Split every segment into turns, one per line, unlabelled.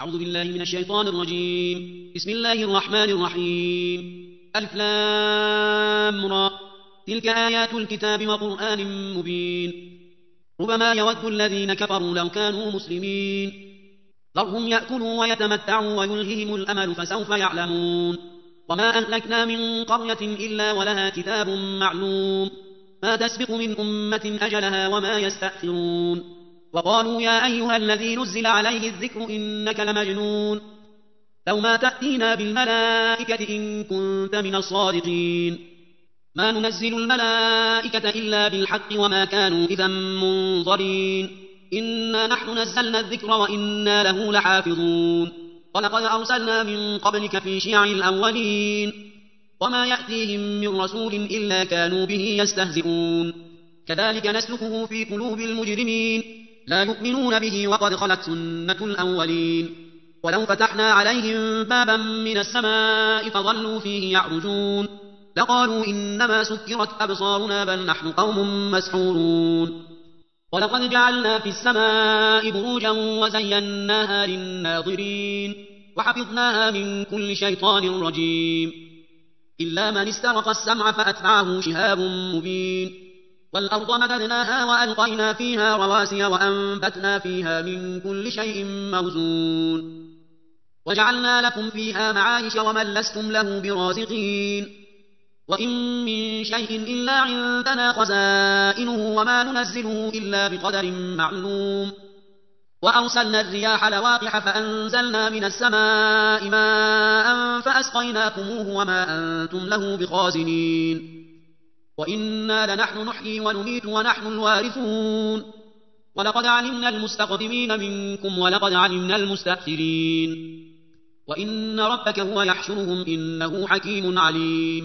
أعوذ بالله من الشيطان الرجيم. بسم الله الرحمن الرحيم. ألف لام را. تلك آيات الكتاب وقرآن مبين. ربما يود الذين كفروا لو كانوا مسلمين. ذرهم يأكلوا ويتمتعوا ويلههم الأمل فسوف يعلمون. وما أهلكنا من قرية إلا ولها كتاب معلوم. ما تسبق من أمة أجلها وما يستأخرون. وقالوا يا أيها الذي نزل عليه الذكر إنك لمجنون. لو ما تأتينا بالملائكة إن كنت من الصادقين. ما ننزل الملائكة إلا بالحق وما كانوا إذا منظرين. إنا نحن نزلنا الذكر وإنا له لحافظون. ولقد أرسلنا من قبلك في شيع الأولين. وما يأتيهم من رسول إلا كانوا به يستهزئون. كذلك نسلكه في قلوب المجرمين. لا يؤمنون به وقد خلت سنة الأولين. ولو فتحنا عليهم بابا من السماء فظلوا فيه يعرجون لقالوا إنما سكرت أبصارنا بل نحن قوم مسحورون. ولقد جعلنا في السماء بروجا وزيناها للناظرين وحفظناها من كل شيطان رجيم إلا من استرق السمع فأتبعه شهاب مبين. والأرض مددناها وألقينا فيها رواسي وأنبتنا فيها من كل شيء موزون. وجعلنا لكم فيها معايش ومن لستم له برازقين. وإن من شيء إلا عندنا خزائنه وما ننزله إلا بقدر معلوم. وأرسلنا الرياح لواقح فأنزلنا من السماء ماء فأسقيناكموه وما أنتم له بخازنين. وإنا لنحن نحيي ونميت ونحن الوارثون. ولقد علمنا المستقدمين منكم ولقد علمنا المستأخرين. وإن ربك هو يحشرهم إنه حكيم عليم.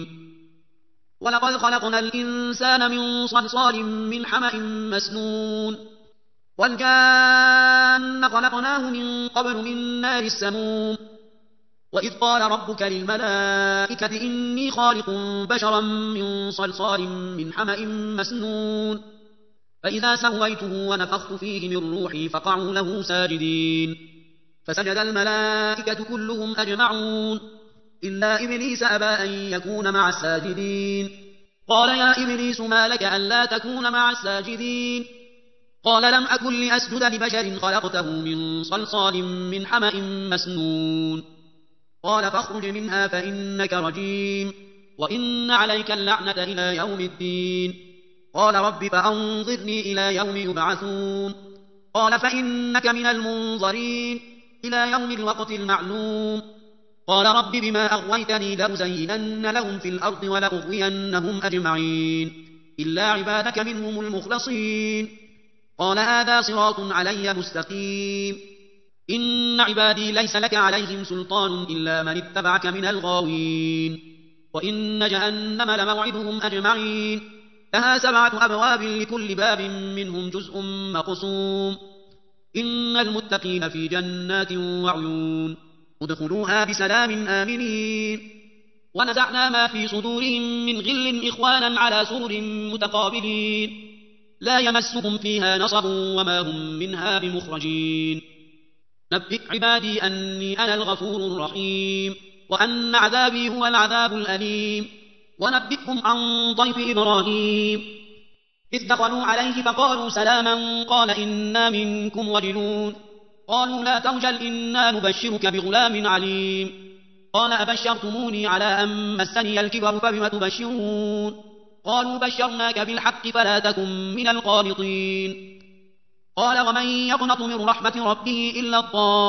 ولقد خلقنا الإنسان من صلصال من حمأ مسنون. والجان خلقناه من قبل من نار السموم. وإذ قال ربك للملائكة إني خالق بشرا من صلصال من حمأ مسنون. فإذا سويته ونفخت فيه من روحي فقعوا له ساجدين. فسجد الملائكة كلهم أجمعون إلا إبليس أبى أن يكون مع الساجدين. قال يا إبليس ما لك ألا تكون مع الساجدين. قال لم أكن لأسجد لبشر خلقته من صلصال من حمأ مسنون. قال فاخرج منها فإنك رجيم وإن عليك اللعنة إلى يوم الدين. قال رب فأنظرني إلى يوم يبعثون. قال فإنك من المنظرين إلى يوم الوقت المعلوم. قال رب بما أغويتني لأزينن لهم في الأرض ولأغوينهم أجمعين إلا عبادك منهم المخلصين. قال هذا صراط علي مستقيم. إن عبادي ليس لك عليهم سلطان إلا من اتبعك من الغاوين. وإن جهنم لموعدهم أجمعين. لها 7 أبواب لكل باب منهم جزء مقسوم. إن المتقين في جنات وعيون. ادخلوها بسلام آمنين. ونزعنا ما في صدورهم من غل إخوانا على سرر متقابلين. لا يمسهم فيها نصب وما هم منها بمخرجين. نبئ عبادي أني أنا الغفور الرحيم وأن عذابي هو العذاب الأليم. ونبئهم عن ضيف إبراهيم إذ دخلوا عليه فقالوا سلاما قال إنا منكم وجلون. قالوا لا توجل إنا نبشرك بغلام عليم. قال أبشرتموني على أن مسني الكبر فبم تبشرون. قالوا بشرناك بالحق فلا تكن من القانطين. قال ومن يقنط من رحمة ربه إلا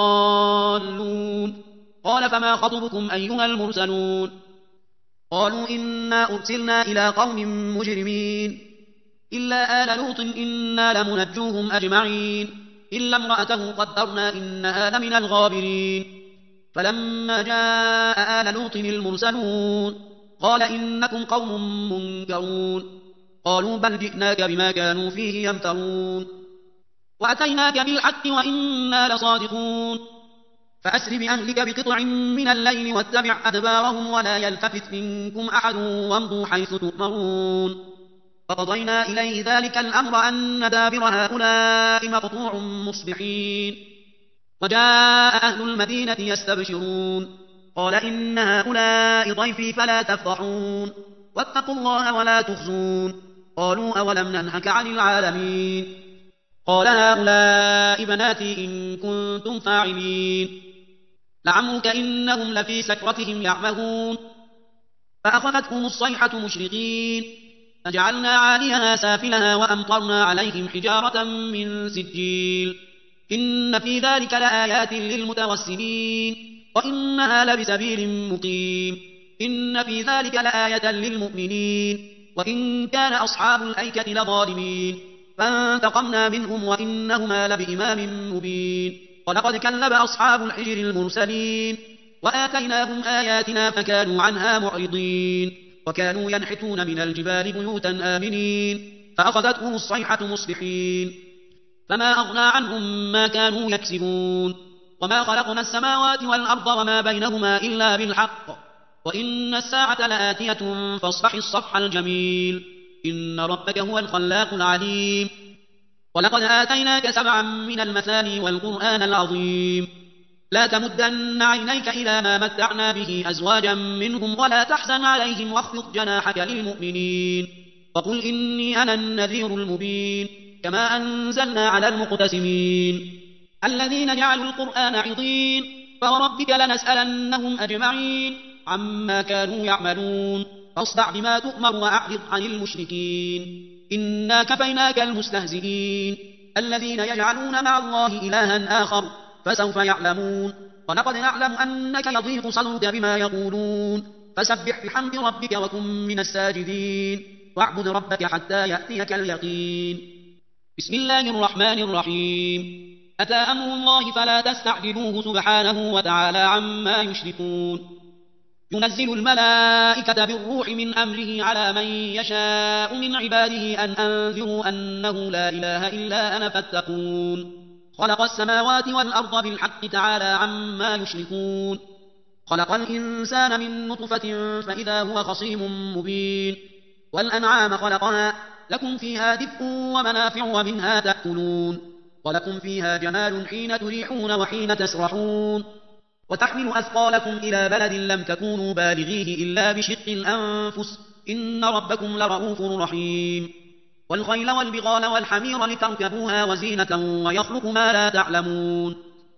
الضالون. قال فما خطبكم أيها المرسلون. قالوا إنا أرسلنا إلى قوم مجرمين إلا آل لوط إنا لمنجوهم أجمعين إلا امرأته قدرنا إنها لمن الغابرين. فلما جاء آل لوط المرسلون قال إنكم قوم منكرون. قالوا بل جئناك بما كانوا فيه يمترون. وأتيناك بالحق وإنا لصادقون. فأسر بأهلك بقطع من الليل واتبع أدبارهم ولا يلتفت منكم أحد وامضوا حيث تؤمرون. فقضينا إليه ذلك الأمر أن دابر هؤلاء مقطوع مصبحين. وجاء أهل المدينة يستبشرون قال إن هؤلاء ضيفي فلا تفضحون واتقوا الله ولا تخزون قالوا أولم ننهك عن العالمين قال هؤلاء بناتي إن كنتم فاعلين لعمرك إنهم لفي سكرتهم يعمهون فأخذتهم الصيحة مشرقين فجعلنا عاليها سافلها وأمطرنا عليهم حجارة من سجيل إن في ذلك لآيات للمتوسمين وإنها لبسبيل مقيم إن في ذلك لآية للمؤمنين وإن كان أصحاب الأيكة لظالمين فانتقمنا منهم وإنهما لبإمام مبين ولقد كذب أصحاب الحجر المرسلين وآتيناهم آياتنا فكانوا عنها معرضين وكانوا ينحتون من الجبال بيوتا آمنين فأخذتهم الصيحة مصبحين فما أغنى عنهم ما كانوا يكسبون وما خلقنا السماوات والأرض وما بينهما إلا بالحق وإن الساعة لآتية فاصفح الصفح الجميل إن ربك هو الخلاق العليم ولقد آتيناك 7 من المثاني والقرآن العظيم لا تمدن عينيك إلى ما متعنا به أزواجا منهم ولا تحزن عليهم واخفض جناحك للمؤمنين وقل إني أنا النذير المبين كما أنزلنا على المقتسمين الذين جعلوا القرآن عضين فوربك لنسألنهم أجمعين عما كانوا يعملون فاصدع بما تؤمر وأعرض عن المشركين إنا كفيناك المستهزئين الذين يجعلون مع الله إلها آخر فسوف يعلمون ولقد نعلم أنك يضيق صدرك بما يقولون فسبح بحمد ربك وكن من الساجدين واعبد ربك حتى يأتيك اليقين بسم الله الرحمن الرحيم أتى أمر الله فلا تستعجلوه سبحانه وتعالى عما يشركون ينزل الملائكة بالروح من أمره على من يشاء من عباده أن أنذروا أنه لا إله إلا أنا فاتقون خلق السماوات والأرض بالحق تعالى عما يشركون خلق الإنسان من نطفة فإذا هو خصيم مبين والأنعام خلقها لكم فيها دفء ومنافع ومنها تأكلون ولكم فيها جمال حين تريحون وحين تسرحون وتحمل أثقالكم إلى بلد لم تكونوا بالغيه إلا بشق الأنفس إن ربكم لرؤوف رحيم والخيل والبغال والحمير لتركبوها وزينة ويخلق ما لا تعلمون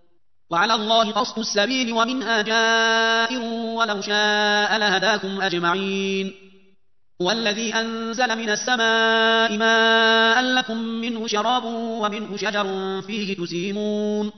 وعلى الله قصد السبيل ومنها جائر ولو شاء لهداكم أجمعين هو الذي أنزل من السماء ماء لكم منه شراب ومنه شجر فيه تسيمون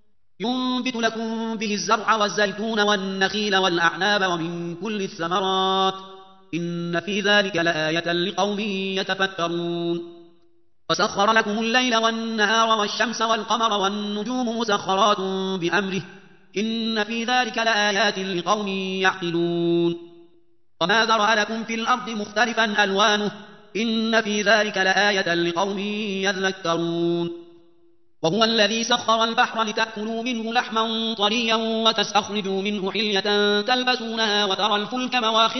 ينبت لكم به الزرع والزيتون والنخيل والأعناب ومن كل الثمرات إن في ذلك لآية لقوم يتفكرون وسخر لكم الليل والنهار والشمس والقمر والنجوم مسخرات بأمره إن في ذلك لآيات لقوم يعقلون وما ذرأ لكم في الأرض مختلفا ألوانه إن في ذلك لآية لقوم يذكرون وهو الذي سخر البحر لتأكلوا منه لحما طريا وتستخرجوا منه حلية تلبسونها وترى الفلك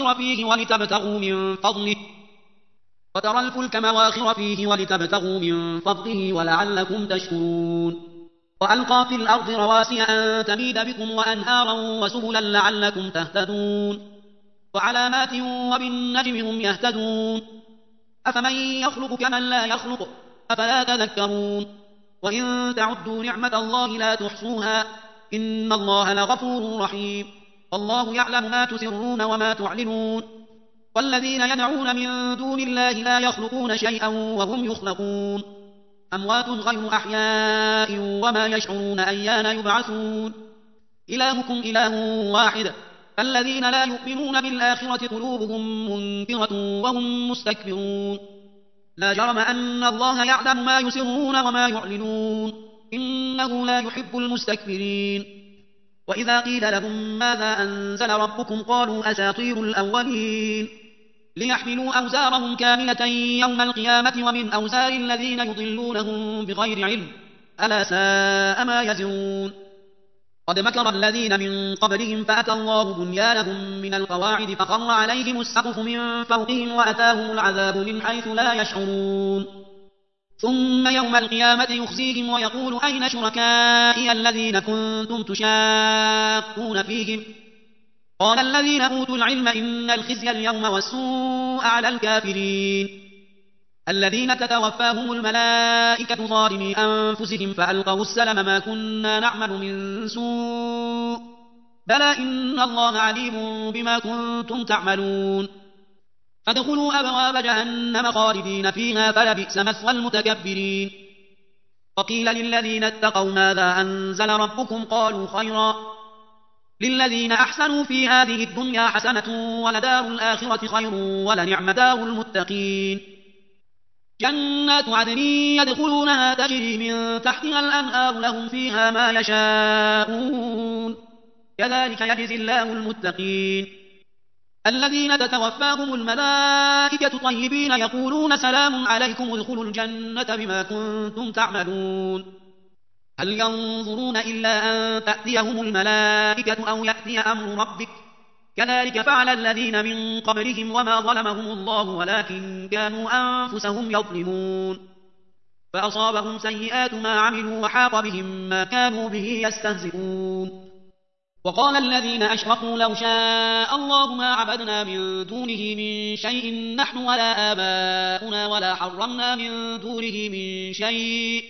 مواخر فيه ولتبتغوا من فضله ولعلكم تشكرون وألقى في الأرض رواسي أن تميد بكم وأنهارا وسبلا لعلكم تهتدون وعلامات وبالنجم هم يهتدون أفمن يخلق كمن لا يخلق أفلا تذكرون وإن تعدوا نعمة الله لا تحصوها إن الله لغفور رحيم والله يعلم ما تسرون وما تعلنون والذين يدعون من دون الله لا يخلقون شيئا وهم يخلقون أموات غير أحياء وما يشعرون أيان يبعثون إلهكم إله واحد الذين لا يؤمنون بالآخرة قلوبهم منكرة وهم مستكبرون لا جرم أن الله يعلم ما يسرون وما يعلنون إنه لا يحب المستكبرين وإذا قيل لهم ماذا أنزل ربكم قالوا أساطير الأولين ليحملوا أوزارهم كاملة يوم القيامة ومن أوزار الذين يضلونهم بغير علم ألا ساء ما يزرون قد مكر الذين من قبلهم فأتى الله بنيانهم من القواعد فخر عليهم السقف من فوقهم وأتاهم العذاب من حيث لا يشعرون ثم يوم القيامة يخزيهم ويقول أين شركائي الذين كنتم تشاقون فيهم قال الذين أوتوا العلم إن الخزي اليوم والسوء على الكافرين الذين تتوفاهم الملائكة ظالمي أنفسهم فألقوا السلم ما كنا نعمل من سوء بلى إن الله عليم بما كنتم تعملون فادخلوا أبواب جهنم خالدين فيها فلبئس مثوى المتكبرين وقيل للذين اتقوا ماذا أنزل ربكم قالوا خيرا للذين أحسنوا في هذه الدنيا حسنة ولدار الآخرة خير ولنعم دار المتقين جنات عدن يدخلونها تجري من تحتها الأنهار لهم فيها ما يشاءون كذلك يجزي الله المتقين الذين تتوفاهم الملائكة طيبين يقولون سلام عليكم ادخلوا الجنة بما كنتم تعملون هل ينظرون إلا أن تأتيهم الملائكة أو يأتي أمر ربك كذلك فعل الذين من قبلهم وما ظلمهم الله ولكن كانوا أنفسهم يظلمون فأصابهم سيئات ما عملوا وحاق بهم ما كانوا به يستهزئون وقال الذين أشركوا لو شاء الله ما عبدنا من دونه من شيء نحن ولا آباؤنا ولا حرمنا من دونه من شيء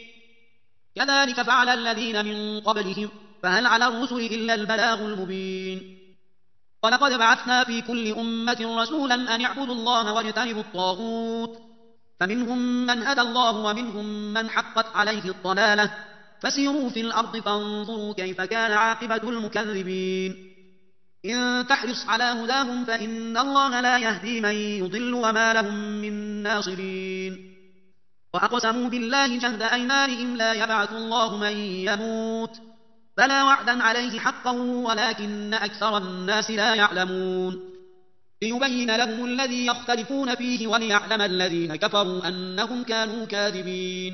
كذلك فعل الذين من قبلهم فهل على الرسل إلا البلاغ المبين ولقد بعثنا في كل أمة رسولا أن اعبدوا الله واجتنبوا الطاغوت فمنهم من هدى الله ومنهم من حقت عليه الضلالة فسيروا في الأرض فانظروا كيف كان عاقبة المكذبين إن تحرص على هداهم فإن الله لا يهدي من يضل وما لهم من ناصرين وأقسموا بالله جهد أيمانهم لا يبعث الله من يموت بلى وعدا عليه حقا ولكن أكثر الناس لا يعلمون ليبين لهم الذي يختلفون فيه وليعلم الذين كفروا أنهم كانوا كاذبين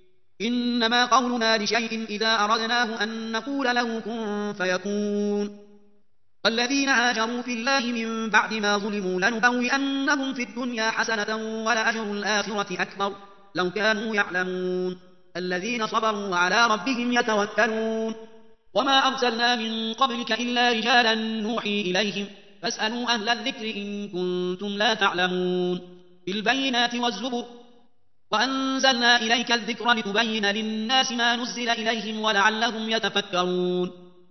إنما قولنا لشيء إذا أردناه أن نقول له كن فيكون والذين هاجروا في الله من بعد ما ظلموا لنبوئنهم في الدنيا حسنة ولأجر الآخرة أكبر لو كانوا يعلمون الذين صبروا وعلى ربهم يتوكلون وما أرسلنا من قبلك إلا رجالا نوحي إليهم فاسألوا أهل الذكر إن كنتم لا تعلمون بالبينات والزبر وأنزلنا إليك الذكر لتبين للناس ما نزل إليهم ولعلهم يتفكرون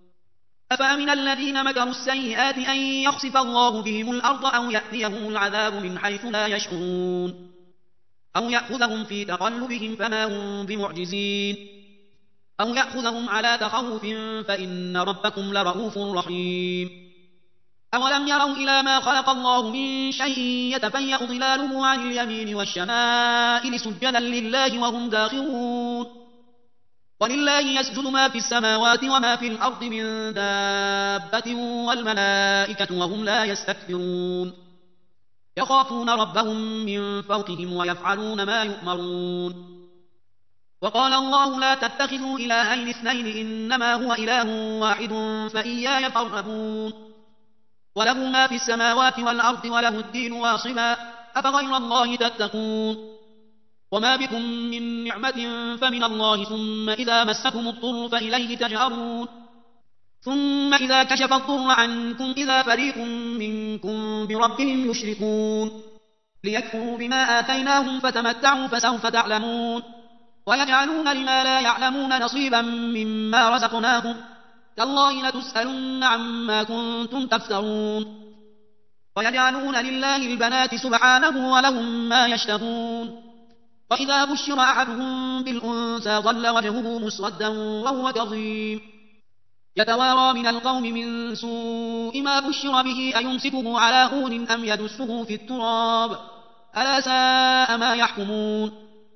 أفأمن الذين مكروا السيئات أن يخسف الله بهم الأرض أو يأتيهم العذاب من حيث لا يشعرون أو يأخذهم في تقلبهم فما هم بمعجزين أو يأخذهم على تخوف فإن ربكم لرؤوف رحيم أولم يروا إلى ما خلق الله من شيء يتفيأ ظلاله عن اليمين والشمائل سجدا لله وهم داخرون ولله يسجد ما في السماوات وما في الأرض من دابة والملائكة وهم لا يستكبرون يخافون ربهم من فوقهم ويفعلون ما يؤمرون وقال الله لا تتخذوا إلهين اثنين إنما هو إله واحد فإياي فارهبون وله ما في السماوات والأرض وله الدين واصبا أفغير الله تتقون وما بكم من نعمة فمن الله ثم إذا مسكم الضر فإليه تجأرون ثم إذا كشف الضر عنكم إذا فريق منكم بربهم يشركون ليكفروا بما آتيناهم فتمتعوا فسوف تعلمون ويجعلون لما لا يعلمون نصيبا مما رزقناهم تالله لتسألن عما كنتم تفترون ويجعلون لله البنات سبحانه ولهم ما يشتهون وإذا بشر أحدهم بالأنثى ظل وجهه مسودا وهو كظيم يتوارى من القوم من سوء ما بشر به أيمسكه على هون أم يدسه في التراب ألا ساء ما يحكمون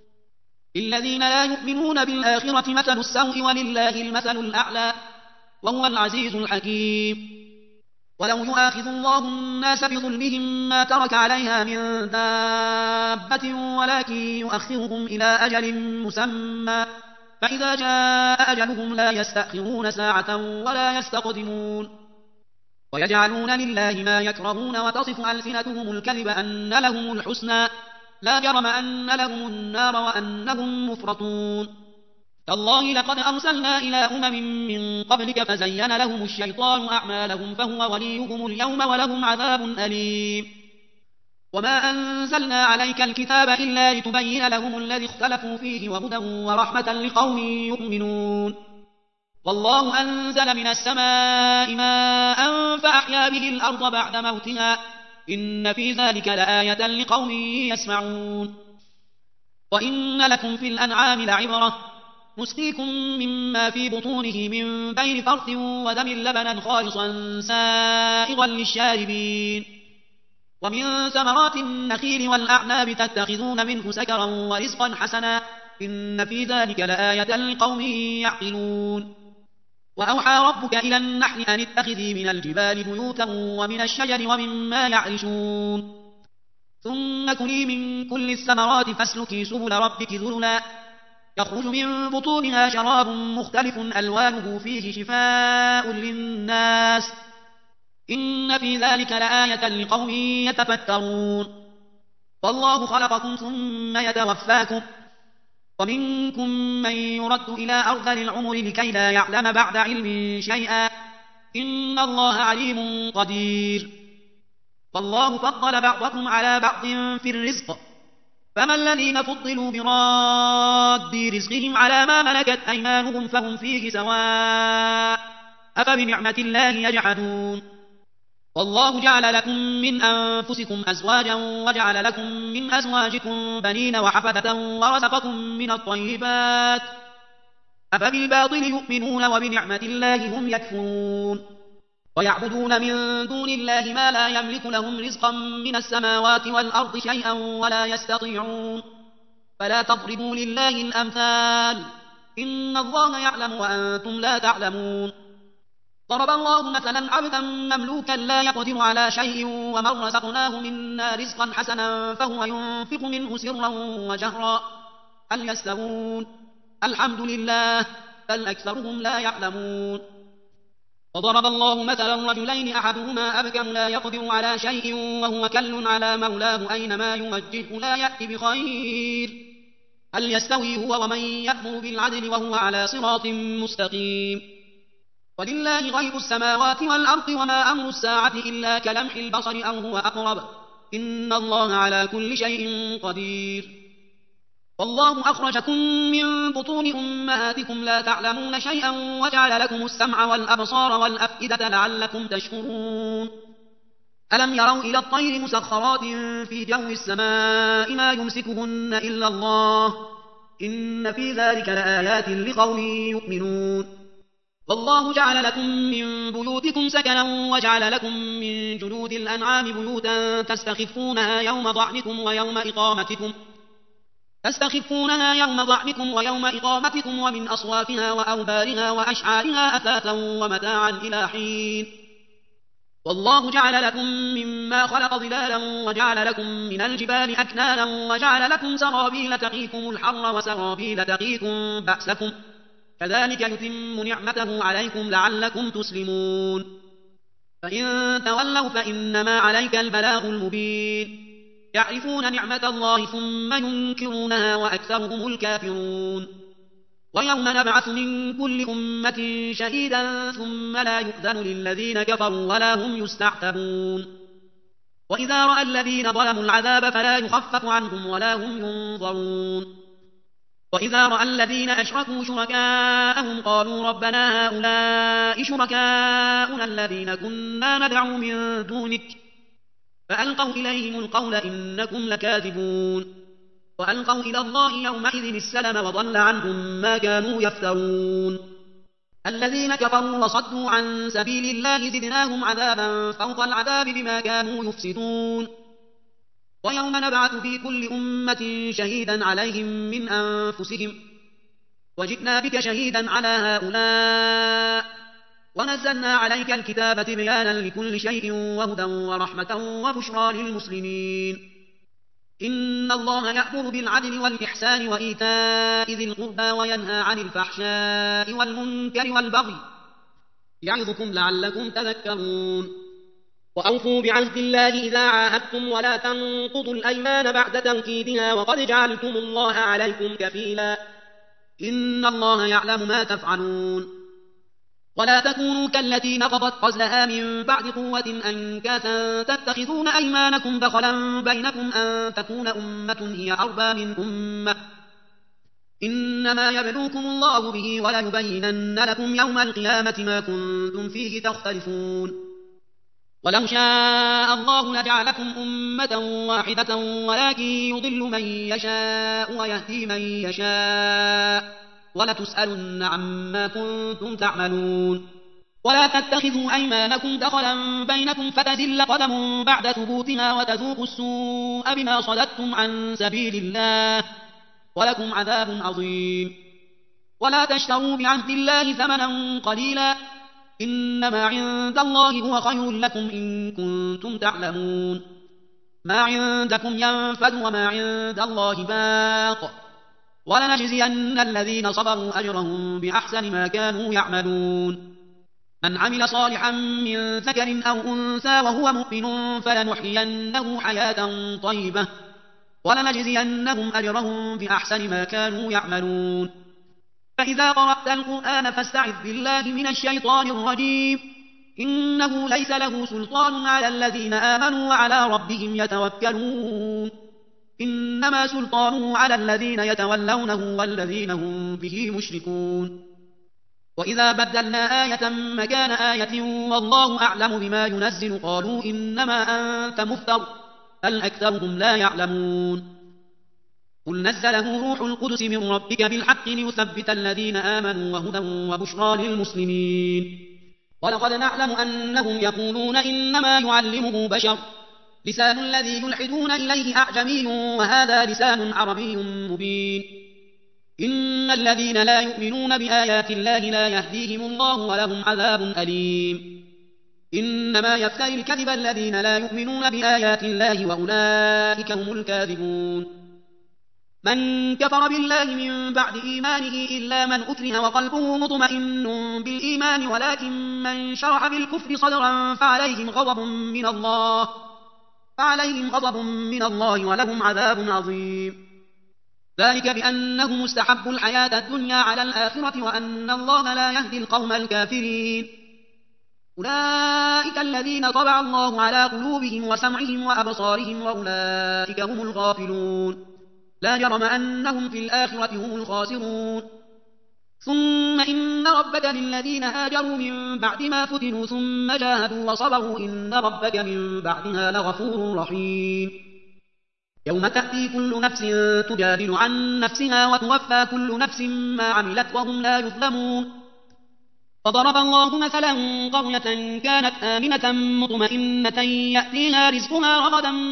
للذين لا يؤمنون بالآخرة مثل السوء ولله المثل الأعلى وهو العزيز الحكيم ولو يؤاخذ الله الناس بظلمهم ما ترك عليها من دابة ولكن يؤخرهم إلى أجل مسمى فإذا جاء أجلهم لا يستأخرون ساعة ولا يستقدمون ويجعلون لله ما يكرهون وتصف ألسنتهم الكذب أن لهم الحسنى لا جرم أن لهم النار وأنهم مفرطون تالله لقد أرسلنا إلى من قبلك فزين لهم الشيطان أعمالهم فهو وليهم اليوم ولهم عذاب أليم وما أنزلنا عليك الكتاب إلا لتبين لهم الذي اختلفوا فيه وهدى ورحمة لقوم يؤمنون والله أنزل من السماء ماء فأحيا به الأرض بعد موتها إن في ذلك لآية لقوم يسمعون وإن لكم في الأنعام لعبرة نسقيكم مما في بطونه من بين فرث ودم لبنا خالصا سائغا للشاربين ومن ثمرات النخيل والأعناب تتخذون منه سكرا ورزقا حسنا إن في ذلك لآية لقوم يعقلون وأوحى ربك إلى النحل أن اتخذي من الجبال بيوتا ومن الشجر ومما يعرشون ثم كلي من كل الثمرات فاسلكي سبل ربك ذللا يخرج من بطونها شراب مختلف ألوانه فيه شفاء للناس إن في ذلك لآية لقوم يتفكرون والله خلقكم ثم يتوفاكم ومنكم من يرد إلى أرذل العمر لكي لا يعلم بعد علم شيئا إن الله عليم قدير والله فضل بعضكم على بعض في الرزق فما الذين فضلوا براد رزقهم على ما ملكت أيمانهم فهم فيه سواء أفبنعمة الله يجحدون والله جعل لكم من أنفسكم أزواجا وجعل لكم من أزواجكم بنين وحفدة ورزقكم من الطيبات أفبالباطل يؤمنون وبنعمة الله هم يكفرون ويعبدون من دون الله ما لا يملك لهم رزقا من السماوات والأرض شيئا ولا يستطيعون فلا تضربوا لله الأمثال إن الله يعلم وأنتم لا تعلمون ضرب الله مثلا عبدا مملوكا لا يقدر على شيء ومن رزقناه منا رزقا حسنا فهو ينفق منه سرا وجهرا هل يستوون الحمد لله بل أكثرهم لا يعلمون وضرب الله مثلا رجلين أحدهما أبكم لا يقدر على شيء وهو كل على مولاه أينما يوجهه لا يأتي بخير هل يستوي هو ومن يأمر بالعدل وهو على صراط مستقيم ولله غيب السماوات والأرض وما أمر الساعة إلا كلمح البصر أو هو أقرب إن الله على كل شيء قدير والله أخرجكم من بطون أمهاتكم لا تعلمون شيئا وجعل لكم السمع والأبصار والأفئدة لعلكم تشكرون ألم يروا إلى الطير مسخرات في جو السماء ما يمسكهن إلا الله إن في ذلك لآيات لقوم يؤمنون والله جعل لكم من بيوتكم سكنا وجعل لكم من جلود الأنعام بيوتا تستخفونها يوم ضعنكم ويوم إقامتكم ومن أصوافها وأوبارها وأشعارها أثاثا ومتاعا إلى حين والله جعل لكم مما خلق ظلالا وجعل لكم من الجبال أكنانا وجعل لكم سرابيل تقيكم الحر وسرابيل تقيكم بأسكم كذلك يتم نعمته عليكم لعلكم تسلمون فإن تولوا فإنما عليك البلاغ المبين يعرفون نعمة الله ثم ينكرونها وأكثرهم الكافرون ويوم نبعث من كل أمة شهيدا ثم لا يؤذن للذين كفروا ولا هم يستعتبون وإذا رأى الذين ظلموا العذاب فلا يخفف عنهم ولا هم ينظرون وإذا رأى الذين أشركوا شركاءهم قالوا ربنا هؤلاء شركاؤنا الذين كنا ندعو من دونك فألقوا إليهم القول إنكم لكاذبون وألقوا إلى الله يومئذ السلم وضل عنهم ما كانوا يفترون الذين كفروا وصدوا عن سبيل الله زدناهم عذابا فوق العذاب بما كانوا يفسدون ويوم نبعث في كل أمة شهيدا عليهم من أنفسهم وجئنا بك شهيدا على هؤلاء ونزلنا عليك الكتاب تبيانا لكل شيء وهدى ورحمة وبشرى للمسلمين إن الله يأمر بالعدل والإحسان وإيتاء ذي القربى وينهى عن الفحشاء والمنكر والبغي يعظكم لعلكم تذكرون وأوفوا بعهد الله إذا عاهدتم ولا تنقضوا الأيمان بعد تنكيدها وقد جعلتم الله عليكم كفيلا إن الله يعلم ما تفعلون ولا تكونوا كالتي نقضت غزلها من بعد قوة أنكاثا تتخذون أيمانكم دخلا بينكم أن تكون أمة هي أربى من أمة إنما يبلوكم الله به وليبينن لكم يوم القيامة ما كنتم فيه تختلفون ولو شاء الله لجعلكم أمة واحدة ولكن يضل من يشاء ويهدي من يشاء ولتسألن عما كنتم تعملون ولا تتخذوا أيمانكم دخلا بينكم فتزل قدم بعد ثبوتها وتذوقوا السوء بما صددتم عن سبيل الله ولكم عذاب عظيم ولا تشتروا بعهد الله ثمنا قليلا إنما عند الله هو خير لكم إن كنتم تعلمون ما عندكم ينفد وما عند الله باق ولنجزين الذين صبروا أجرهم بأحسن ما كانوا يعملون من عمل صالحا من ذكر أو أنثى وهو مؤمن فلنحيينه حياة طيبة ولنجزينهم أجرهم بأحسن ما كانوا يعملون فإذا قرأت القرآن فاستعذ بالله من الشيطان الرجيم إنه ليس له سلطان على الذين آمنوا وعلى ربهم يتوكلون إنما سلطانه على الذين يتولونه والذين هم به مشركون وإذا بدلنا آية مكان آية والله أعلم بما ينزل قالوا إنما أنت مفتر بل أكثرهم لا يعلمون قل نزله روح القدس من ربك بالحق ليثبت الذين آمنوا وهدى وبشرى للمسلمين ولقد نعلم أنهم يقولون إنما يعلمه بشر لسان الذي يلحدون إليه أعجمي وهذا لسان عربي مبين إن الذين لا يؤمنون بآيات الله لا يهديهم الله ولهم عذاب أليم إنما يفتري الكذب الذين لا يؤمنون بآيات الله وأولئك هم الكاذبون من كفر بالله من بعد إيمانه إلا من أكره وقلبه مطمئن بالإيمان ولكن من شرح بالكفر صدرا فعليهم غضب من الله ولهم عذاب عظيم ذلك بأنهم استحبوا الحياة الدنيا على الآخرة وأن الله لا يهدي القوم الكافرين أولئك الذين طبع الله على قلوبهم وسمعهم وأبصارهم وأولئك هم الغافلون لا جرم أنهم في الآخرة هم الخاسرون ثم إن ربك للذين هاجروا من بعد ما فتنوا ثم جاهدوا وصبروا إن ربك من بعدها لغفور رحيم يوم تأتي كل نفس تجادل عن نفسها وتوفى كل نفس ما عملت وهم لا يظلمون فضرب الله مثلا قرية كانت آمنة مطمئنة يأتيها رزقها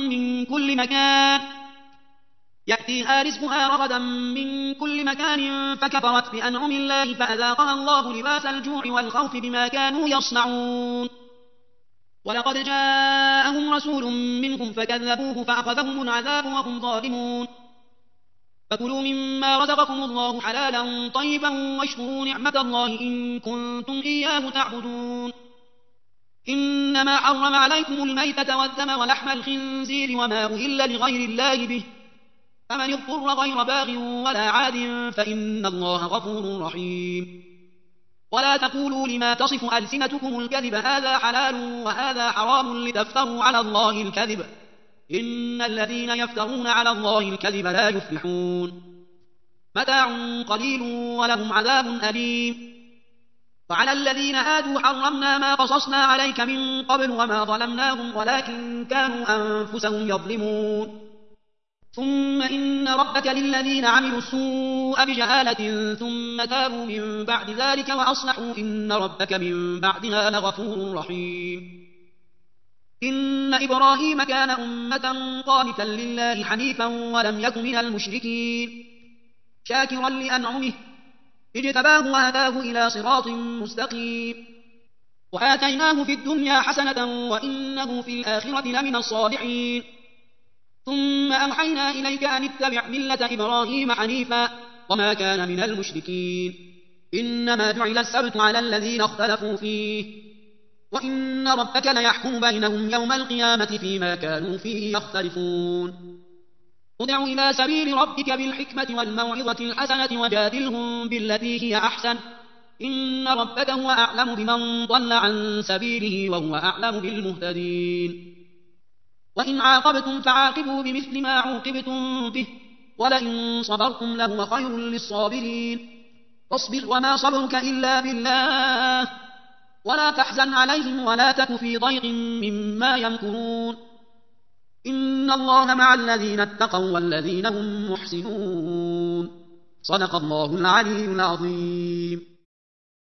رغدا من كل مكان فكفرت بأنعم الله فأذاقها الله لباس الجوع والخوف بما كانوا يصنعون ولقد جاءهم رسول منهم فكذبوه فأخذهم العذاب وهم ظالمون فكلوا مما رزقكم الله حلالا طيبا واشكروا نعمة الله إن كنتم إياه تعبدون إنما حرم عليكم الميتة والدم ولحم الخنزير وما أهل لغير الله به فمن اضطر غير باغ ولا عاد فإن الله غفور رحيم ولا تقولوا لما تصف ألسنتكم الكذب هذا حلال وهذا حرام لتفتروا على الله الكذب إن الذين يفترون على الله الكذب لا يفلحون متاع قليل ولهم عذاب أليم وعلى الذين هادوا حرمنا ما قصصنا عليك من قبل وما ظلمناهم ولكن كانوا أنفسهم يظلمون ثم إن ربك للذين عملوا السوء بجهالة ثم تابوا من بعد ذلك وأصلحوا إن ربك من بعدها لغفور رحيم إن إبراهيم كان أمة قانتا لله حنيفا ولم يك من المشركين شاكرا لأنعمه اجتباه وهداه إلى صراط مستقيم وآتيناه في الدنيا حسنة وإنه في الآخرة لمن الصالحين ثم أوحينا إليك أن اتبع ملة إبراهيم حنيفا وما كان من المشركين إنما جعل السبت على الذين اختلفوا فيه وإن ربك ليحكم بينهم يوم القيامة فيما كانوا فيه يختلفون ادع إلى سبيل ربك بالحكمة والموعظة الحسنة وجادلهم بالتي هي أحسن إن ربك هو أعلم بمن ضل عن سبيله وهو أعلم بالمهتدين وإن عاقبتم فعاقبوا بمثل ما عوقبتم به ولئن صبرتم لهو خير للصابرين فاصبر وما صبرك إلا بالله ولا تحزن عليهم ولا تك في ضيق مما يمكرون إن الله مع الذين اتقوا والذين هم محسنون صدق الله العلي العظيم.